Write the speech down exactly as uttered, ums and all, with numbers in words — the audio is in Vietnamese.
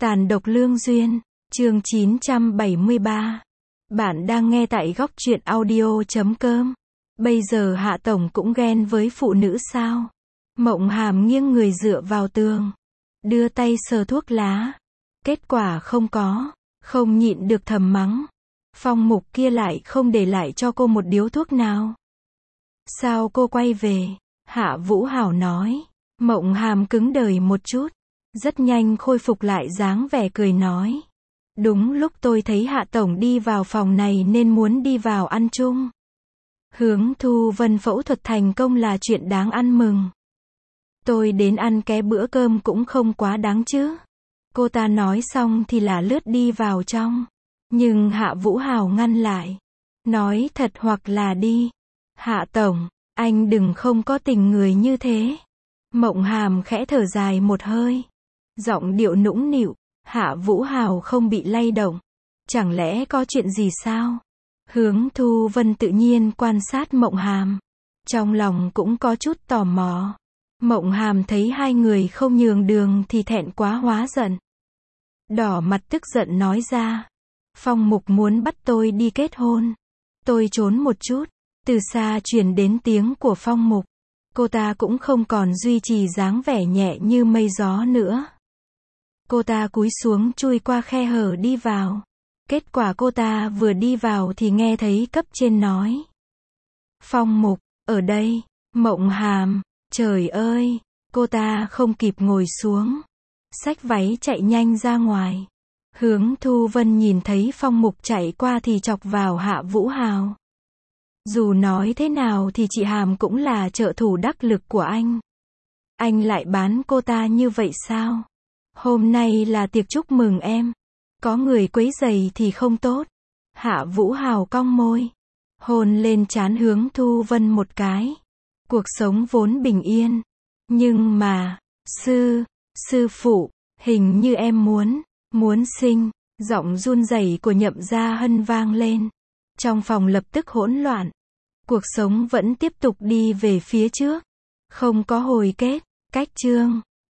Tàn độc lương duyên, chương chín trăm bảy mươi ba. Bạn đang nghe tại góc truyện audio chấm com. Bây giờ Hạ Tổng cũng ghen với phụ nữ sao? Mộng Hàm nghiêng người dựa vào tường, đưa tay sờ thuốc lá. Kết quả không có, không nhịn được thầm mắng. Phong Mục kia lại không để lại cho cô một điếu thuốc nào. Sao cô quay về? Hạ Vũ Hảo nói. Mộng Hàm cứng đờ một chút, rất nhanh khôi phục lại dáng vẻ cười nói. Đúng lúc tôi thấy Hạ Tổng đi vào phòng này nên muốn đi vào ăn chung. Hướng Thu Vân phẫu thuật thành công là chuyện đáng ăn mừng. Tôi đến ăn ké bữa cơm cũng không quá đáng chứ. Cô ta nói xong thì là lướt đi vào trong. Nhưng Hạ Vũ Hảo ngăn lại. Nói thật hoặc là đi. Hạ Tổng, anh đừng không có tình người như thế. Mộng Hàm khẽ thở dài một hơi. Giọng điệu nũng nịu. Hạ Vũ Hảo không bị lay động. Chẳng lẽ có chuyện gì sao? Hướng Thu Vân tự nhiên quan sát Mộng Hàm. Trong lòng cũng có chút tò mò. Mộng Hàm thấy hai người không nhường đường thì thẹn quá hóa giận. Đỏ mặt tức giận nói ra. Phong Mục muốn bắt tôi đi kết hôn. Tôi trốn một chút. Từ xa truyền đến tiếng của Phong Mục. Cô ta cũng không còn duy trì dáng vẻ nhẹ như mây gió nữa. Cô ta cúi xuống chui qua khe hở đi vào. Kết quả cô ta vừa đi vào thì nghe thấy cấp trên nói. Phong Mục, ở đây. Mộng Hàm, trời ơi, cô ta không kịp ngồi xuống. Xách váy chạy nhanh ra ngoài. Hướng Thu Vân nhìn thấy Phong Mục chạy qua thì chọc vào Hạ Vũ Hào. Dù nói thế nào thì chị Hàm cũng là trợ thủ đắc lực của anh. Anh lại bán cô ta như vậy sao? Hôm nay là tiệc chúc mừng em. Có người quấy rầy thì không tốt. Hạ Vũ Hào cong môi. Hôn lên trán Hướng Thu Vân một cái. Cuộc sống vốn bình yên. Nhưng mà, sư, sư phụ, hình như em muốn, muốn sinh. Giọng run rẩy của Nhậm Gia Hân vang lên. Trong phòng lập tức hỗn loạn. Cuộc sống vẫn tiếp tục đi về phía trước. Không có hồi kết, cách chương.